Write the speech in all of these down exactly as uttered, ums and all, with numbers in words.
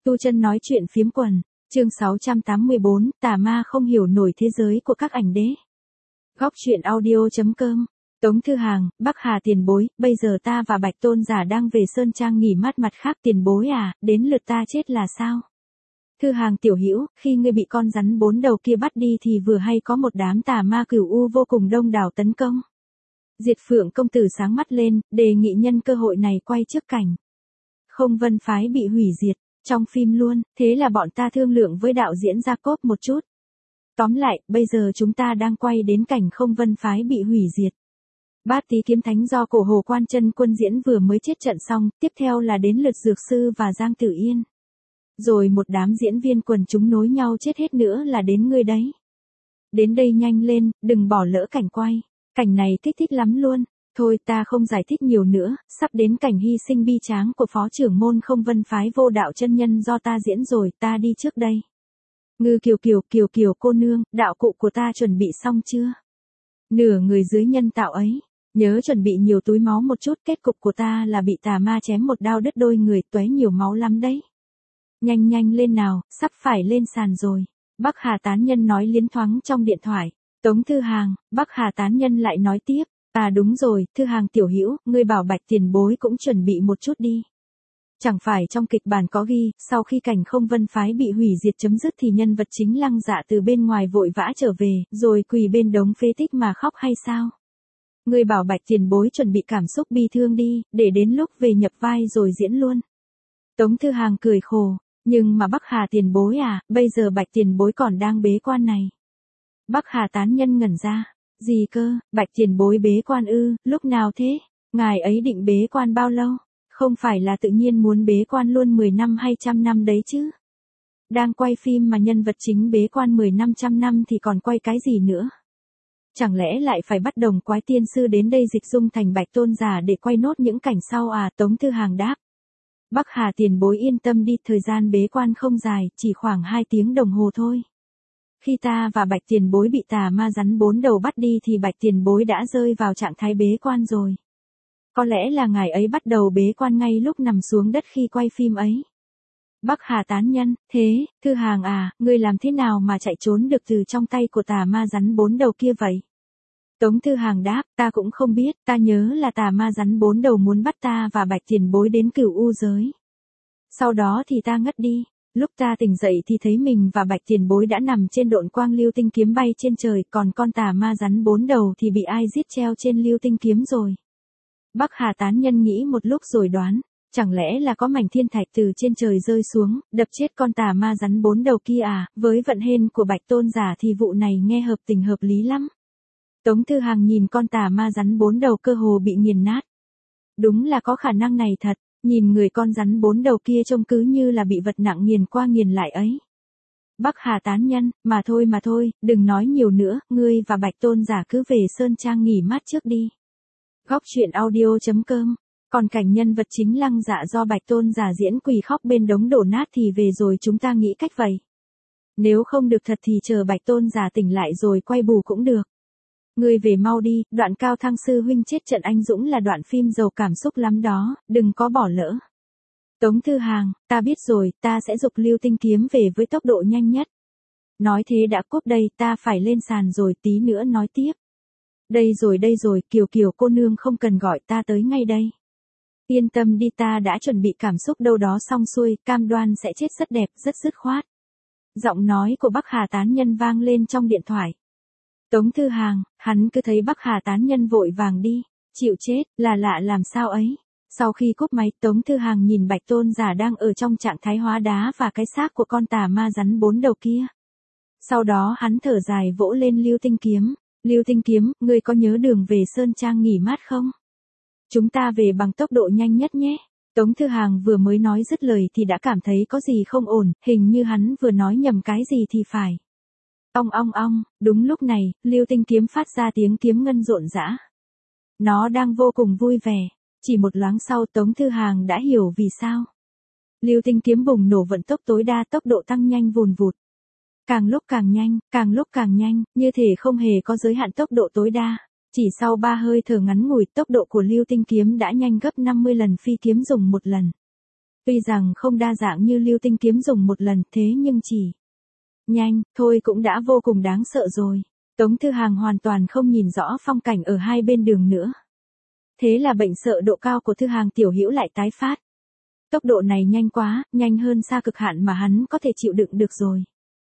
Tu Chân nói chuyện phiếm quần, chương sáu trăm tám mươi bốn, tà ma không hiểu nổi thế giới của các ảnh đế. Góc truyện audio chấm com. Tống Thư Hàng, Bắc Hà tiền bối, bây giờ ta và Bạch Tôn giả đang về Sơn Trang nghỉ mát, mặt khác tiền bối à, đến lượt ta chết là sao? Thư Hàng tiểu hữu, khi ngươi bị con rắn bốn đầu kia bắt đi thì vừa hay có một đám tà ma cửu u vô cùng đông đảo tấn công. Diệt Phượng công tử sáng mắt lên, đề nghị nhân cơ hội này quay trước cảnh Không Vân phái bị hủy diệt, trong phim luôn, thế là bọn ta thương lượng với đạo diễn Jacob một chút. Tóm lại, bây giờ chúng ta đang quay đến cảnh Không Vân phái bị hủy diệt. Bát Tý kiếm thánh do Cổ Hồ Quan Chân Quân diễn vừa mới chết trận xong, tiếp theo là đến lượt Dược Sư và Giang Tử Yên. Rồi một đám diễn viên quần chúng nối nhau chết hết nữa là đến ngươi đấy. Đến đây nhanh lên, đừng bỏ lỡ cảnh quay. Cảnh này thích thích lắm luôn. Thôi ta không giải thích nhiều nữa, sắp đến cảnh hy sinh bi tráng của phó trưởng môn Không Vân phái Vô Đạo chân nhân do ta diễn rồi, ta đi trước đây. Ngư Kiều Kiều, Kiều Kiều cô nương, đạo cụ của ta chuẩn bị xong chưa? Nửa người dưới nhân tạo ấy, nhớ chuẩn bị nhiều túi máu một chút, kết cục của ta là bị tà ma chém một đao đứt đôi người, tóe nhiều máu lắm đấy. Nhanh nhanh lên nào, sắp phải lên sàn rồi. Bắc Hà tán nhân nói liến thoáng trong điện thoại. Tống Thư Hàng, Bắc Hà tán nhân lại nói tiếp. À đúng rồi, Thư Hàng tiểu hữu, ngươi bảo Bạch tiền bối cũng chuẩn bị một chút đi. Chẳng phải trong kịch bản có ghi, sau khi cảnh Không Vân phái bị hủy diệt chấm dứt thì nhân vật chính Lăng Dạ từ bên ngoài vội vã trở về, rồi quỳ bên đống phế tích mà khóc hay sao? Ngươi bảo Bạch tiền bối chuẩn bị cảm xúc bi thương đi, để đến lúc về nhập vai rồi diễn luôn. Tống Thư Hàng cười khổ, nhưng mà Bắc Hà tiền bối à, bây giờ Bạch tiền bối còn đang bế quan này. Bắc Hà tán nhân ngẩn ra. Gì cơ, Bạch tiền bối bế quan ư, lúc nào thế? Ngài ấy định bế quan bao lâu? Không phải là tự nhiên muốn bế quan luôn mười năm hay trăm năm đấy chứ? Đang quay phim mà nhân vật chính bế quan mười năm trăm năm thì còn quay cái gì nữa? Chẳng lẽ lại phải bắt Đồng Quái tiên sư đến đây dịch dung thành Bạch Tôn giả để quay nốt những cảnh sau à? Tống Thư Hàng đáp. Bắc Hà tiền bối yên tâm đi, thời gian bế quan không dài, chỉ khoảng hai tiếng đồng hồ thôi. Khi ta và Bạch tiền bối bị tà ma rắn bốn đầu bắt đi thì Bạch tiền bối đã rơi vào trạng thái bế quan rồi. Có lẽ là ngài ấy bắt đầu bế quan ngay lúc nằm xuống đất khi quay phim ấy. Bắc Hà tán nhân, thế, Thư Hàng à, ngươi làm thế nào mà chạy trốn được từ trong tay của tà ma rắn bốn đầu kia vậy? Tống Thư Hàng đáp, ta cũng không biết, ta nhớ là tà ma rắn bốn đầu muốn bắt ta và Bạch tiền bối đến Cửu U giới. Sau đó thì ta ngất đi. Lúc ta tỉnh dậy thì thấy mình và Bạch tiền bối đã nằm trên độn quang lưu tinh kiếm bay trên trời, còn con tà ma rắn bốn đầu thì bị ai giết treo trên lưu tinh kiếm rồi. Bắc Hà tán nhân nghĩ một lúc rồi đoán, chẳng lẽ là có mảnh thiên thạch từ trên trời rơi xuống, đập chết con tà ma rắn bốn đầu kia à? Với vận hên của Bạch Tôn giả thì vụ này nghe hợp tình hợp lý lắm. Tống Thư Hàng nhìn con tà ma rắn bốn đầu cơ hồ bị nghiền nát. Đúng là có khả năng này thật. Nhìn người con rắn bốn đầu kia trông cứ như là bị vật nặng nghiền qua nghiền lại ấy. Bắc Hà tán nhân, mà thôi mà thôi, đừng nói nhiều nữa, ngươi và Bạch Tôn giả cứ về Sơn Trang nghỉ mát trước đi. Góc truyện audio chấm com. Còn cảnh nhân vật chính Lăng Dạ do Bạch Tôn giả diễn quỳ khóc bên đống đổ nát thì về rồi chúng ta nghĩ cách vậy. Nếu không được thật thì chờ Bạch Tôn giả tỉnh lại rồi quay bù cũng được. Ngươi về mau đi, đoạn Cao Thăng sư huynh chết trận anh dũng là đoạn phim giàu cảm xúc lắm đó, đừng có bỏ lỡ. Tống Thư Hàng, ta biết rồi, ta sẽ giục lưu tinh kiếm về với tốc độ nhanh nhất. Nói thế đã cúp đây, ta phải lên sàn rồi, tí nữa nói tiếp. Đây rồi đây rồi, Kiều Kiều cô nương không cần gọi, ta tới ngay đây. Yên tâm đi, ta đã chuẩn bị cảm xúc đâu đó xong xuôi, cam đoan sẽ chết rất đẹp, rất dứt khoát. Giọng nói của Bắc Hà tán nhân vang lên trong điện thoại. Tống Thư Hàng, hắn cứ thấy Bắc Hà tán nhân vội vàng đi, chịu chết, là lạ làm sao ấy. Sau khi cúp máy, Tống Thư Hàng nhìn Bạch Tôn giả đang ở trong trạng thái hóa đá và cái xác của con tà ma rắn bốn đầu kia. Sau đó hắn thở dài vỗ lên lưu tinh kiếm. Lưu tinh kiếm, ngươi có nhớ đường về Sơn Trang nghỉ mát không? Chúng ta về bằng tốc độ nhanh nhất nhé. Tống Thư Hàng vừa mới nói dứt lời thì đã cảm thấy có gì không ổn, hình như hắn vừa nói nhầm cái gì thì phải. Ong ong ong, đúng lúc này, lưu tinh kiếm phát ra tiếng kiếm ngân rộn rã. Nó đang vô cùng vui vẻ. Chỉ một loáng sau Tống Thư Hàng đã hiểu vì sao. Lưu tinh kiếm bùng nổ vận tốc tối đa, tốc độ tăng nhanh vùn vụt. Càng lúc càng nhanh, càng lúc càng nhanh, như thể không hề có giới hạn tốc độ tối đa. Chỉ sau ba hơi thở ngắn ngủi, tốc độ của lưu tinh kiếm đã nhanh gấp năm mươi lần phi kiếm dùng một lần. Tuy rằng không đa dạng như lưu tinh kiếm dùng một lần, thế nhưng chỉ nhanh, thôi cũng đã vô cùng đáng sợ rồi. Tống Thư Hàng hoàn toàn không nhìn rõ phong cảnh ở hai bên đường nữa. Thế là bệnh sợ độ cao của Thư Hàng tiểu hữu lại tái phát. Tốc độ này nhanh quá, nhanh hơn xa cực hạn mà hắn có thể chịu đựng được rồi.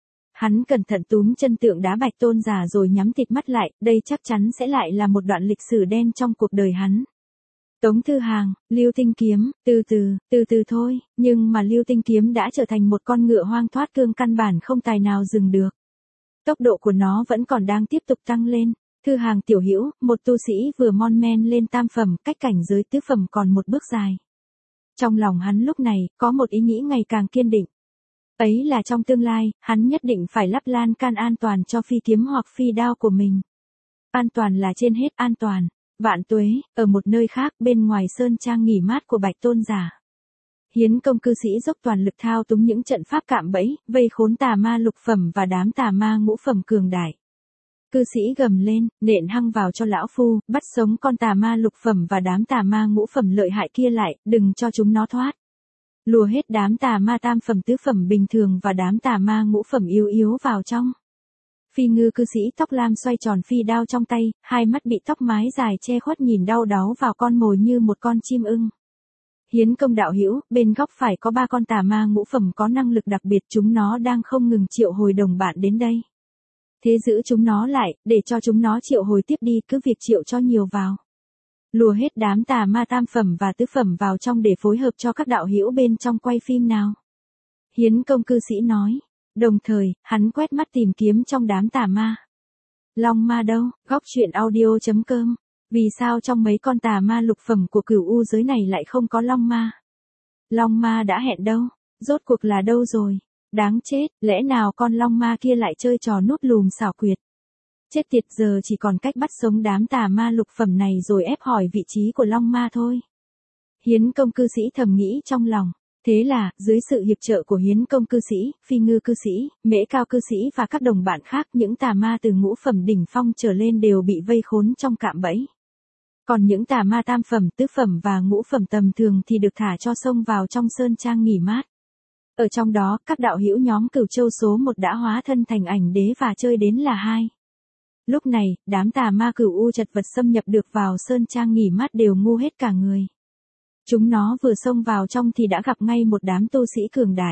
Hắn cẩn thận túm chân tượng đá Bạch Tôn giả rồi nhắm thịt mắt lại, đây chắc chắn sẽ lại là một đoạn lịch sử đen trong cuộc đời hắn. Tống Thư Hàng, lưu tinh kiếm, từ từ, từ từ thôi, nhưng mà lưu tinh kiếm đã trở thành một con ngựa hoang thoát cương căn bản không tài nào dừng được. Tốc độ của nó vẫn còn đang tiếp tục tăng lên. Thư Hàng tiểu hữu, một tu sĩ vừa mon men lên tam phẩm, cách cảnh giới tứ phẩm còn một bước dài. Trong lòng hắn lúc này, có một ý nghĩ ngày càng kiên định. Ấy là trong tương lai, hắn nhất định phải lắp lan can an toàn cho phi kiếm hoặc phi đao của mình. An toàn là trên hết an toàn. Vạn tuế, ở một nơi khác bên ngoài sơn trang nghỉ mát của Bạch Tôn giả. Hiến công cư sĩ dốc toàn lực thao túng những trận pháp cạm bẫy, vây khốn tà ma lục phẩm và đám tà ma ngũ phẩm cường đại. Cư sĩ gầm lên, nện hăng vào cho lão phu, bắt sống con tà ma lục phẩm và đám tà ma ngũ phẩm lợi hại kia lại, đừng cho chúng nó thoát. Lùa hết đám tà ma tam phẩm tứ phẩm bình thường và đám tà ma ngũ phẩm yếu yếu vào trong. Phi ngư cư sĩ tóc lam xoay tròn phi đao trong tay, hai mắt bị tóc mái dài che khuất nhìn đau đáu vào con mồi như một con chim ưng. Hiến công đạo hữu, bên góc phải có ba con tà ma ngũ phẩm có năng lực đặc biệt, chúng nó đang không ngừng triệu hồi đồng bạn đến đây. Thế giữ chúng nó lại, để cho chúng nó triệu hồi tiếp đi, cứ việc triệu cho nhiều vào. Lùa hết đám tà ma tam phẩm và tứ phẩm vào trong để phối hợp cho các đạo hữu bên trong quay phim nào. Hiến công cư sĩ nói. Đồng thời, hắn quét mắt tìm kiếm trong đám tà ma. Long ma đâu? Góc truyện audio chấm com. Vì sao trong mấy con tà ma lục phẩm của cửu u giới này lại không có long ma? Long ma đã hẹn đâu? Rốt cuộc là đâu rồi? Đáng chết, lẽ nào con long ma kia lại chơi trò nút lùm xảo quyệt? Chết tiệt, giờ chỉ còn cách bắt sống đám tà ma lục phẩm này rồi ép hỏi vị trí của long ma thôi. Hiến công cư sĩ thầm nghĩ trong lòng. Thế là, dưới sự hiệp trợ của hiến công cư sĩ, phi ngư cư sĩ, mễ cao cư sĩ và các đồng bạn khác, những tà ma từ ngũ phẩm đỉnh phong trở lên đều bị vây khốn trong cạm bẫy. Còn những tà ma tam phẩm, tứ phẩm và ngũ phẩm tầm thường thì được thả cho xông vào trong sơn trang nghỉ mát. Ở trong đó, các đạo hữu nhóm Cửu Châu số một đã hóa thân thành ảnh đế và chơi đến là hai. Lúc này, đám tà ma cửu u chật vật xâm nhập được vào sơn trang nghỉ mát đều ngu hết cả người. Chúng nó vừa xông vào trong thì đã gặp ngay một đám tu sĩ cường đại.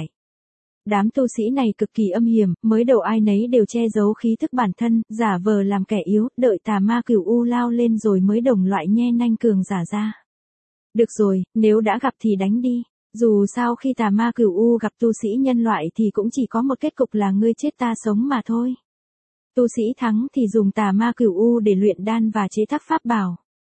Đám tu sĩ này cực kỳ âm hiểm, mới đầu ai nấy đều che giấu khí thức bản thân, giả vờ làm kẻ yếu, đợi tà ma cửu u lao lên rồi mới đồng loại nhe nanh cường giả ra. Được rồi, nếu đã gặp thì đánh đi. Dù sao khi tà ma cửu u gặp tu sĩ nhân loại thì cũng chỉ có một kết cục là ngươi chết ta sống mà thôi. Tu sĩ thắng thì dùng tà ma cửu u để luyện đan và chế tác pháp bảo.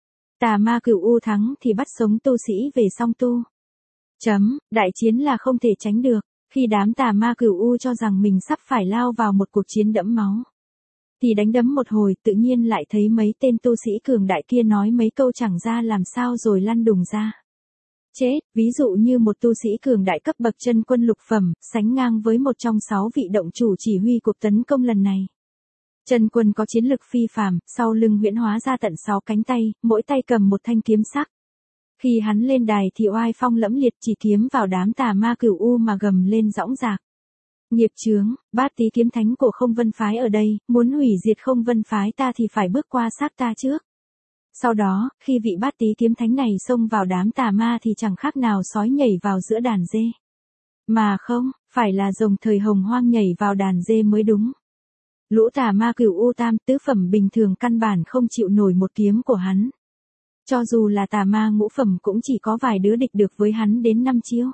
Tà ma cửu u thắng thì bắt sống tu sĩ về song tu. Chấm, đại chiến là không thể tránh được. Khi đám tà ma cửu u cho rằng mình sắp phải lao vào một cuộc chiến đẫm máu, thì đánh đấm một hồi tự nhiên lại thấy mấy tên tu sĩ cường đại kia nói mấy câu chẳng ra làm sao rồi lăn đùng ra. Chết, ví dụ như một tu sĩ cường đại cấp bậc chân quân lục phẩm, sánh ngang với một trong sáu vị động chủ chỉ huy cuộc tấn công lần này. Chân quân có chiến lực phi phàm, sau lưng huyễn hóa ra tận sáu cánh tay, mỗi tay cầm một thanh kiếm sắc. Khi hắn lên đài thì oai phong lẫm liệt chỉ kiếm vào đám tà ma cửu u mà gầm lên dõng dạc. Nghiệp chướng, Bát Tý kiếm thánh của Không Vân phái ở đây, muốn hủy diệt Không Vân phái ta thì phải bước qua xác ta trước. Sau đó, khi vị Bát Tý kiếm thánh này xông vào đám tà ma thì chẳng khác nào sói nhảy vào giữa đàn dê. Mà không, phải là rồng thời hồng hoang nhảy vào đàn dê mới đúng. Lũ tà ma cửu u tam tứ phẩm bình thường căn bản không chịu nổi một kiếm của hắn. Cho dù là tà ma ngũ phẩm cũng chỉ có vài đứa địch được với hắn đến năm chiêu.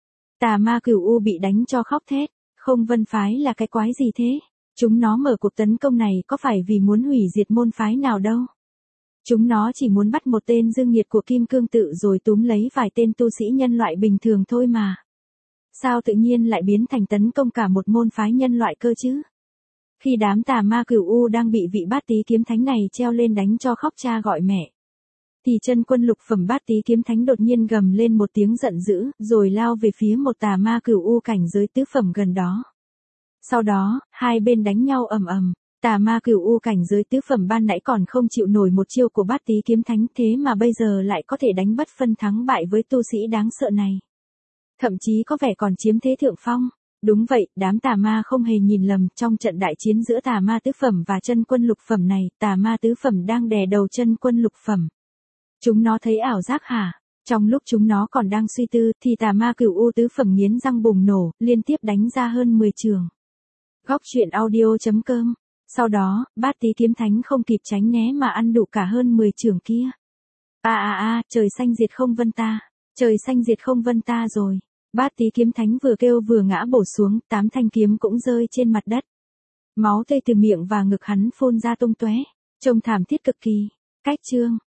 Tà ma cửu u bị đánh cho khóc thét. Không Vân phái là cái quái gì thế? Chúng nó mở cuộc tấn công này có phải vì muốn hủy diệt môn phái nào đâu? Chúng nó chỉ muốn bắt một tên dương nhiệt của Kim Cương Tự rồi túm lấy vài tên tu sĩ nhân loại bình thường thôi mà. Sao tự nhiên lại biến thành tấn công cả một môn phái nhân loại cơ chứ? Khi đám tà ma cửu u đang bị vị Bát Tý kiếm thánh này treo lên đánh cho khóc cha gọi mẹ, thì chân quân lục phẩm Bát Tý kiếm thánh đột nhiên gầm lên một tiếng giận dữ, rồi lao về phía một tà ma cửu u cảnh giới tứ phẩm gần đó. Sau đó, hai bên đánh nhau ầm ầm. Tà ma cửu u cảnh giới tứ phẩm ban nãy còn không chịu nổi một chiêu của Bát Tý kiếm thánh, thế mà bây giờ lại có thể đánh bất phân thắng bại với tu sĩ đáng sợ này. Thậm chí có vẻ còn chiếm thế thượng phong. Đúng vậy, đám tà ma không hề nhìn lầm, trong trận đại chiến giữa tà ma tứ phẩm và chân quân lục phẩm này, tà ma tứ phẩm đang đè đầu chân quân lục phẩm. Chúng nó thấy ảo giác hả? Trong lúc chúng nó còn đang suy tư, thì tà ma cửu u tứ phẩm nghiến răng bùng nổ, liên tiếp đánh ra hơn mười trường. Góc truyện audio chấm com. Sau đó, Bát Tí kiếm thánh không kịp tránh né mà ăn đủ cả hơn mười trường kia. A a a, trời xanh diệt không vân ta, trời xanh diệt không vân ta rồi. Bát Tí kiếm thánh vừa kêu vừa ngã bổ xuống, tám thanh kiếm cũng rơi trên mặt đất. Máu tươi từ miệng và ngực hắn phun ra tung tóe, trông thảm thiết cực kỳ. Cách chương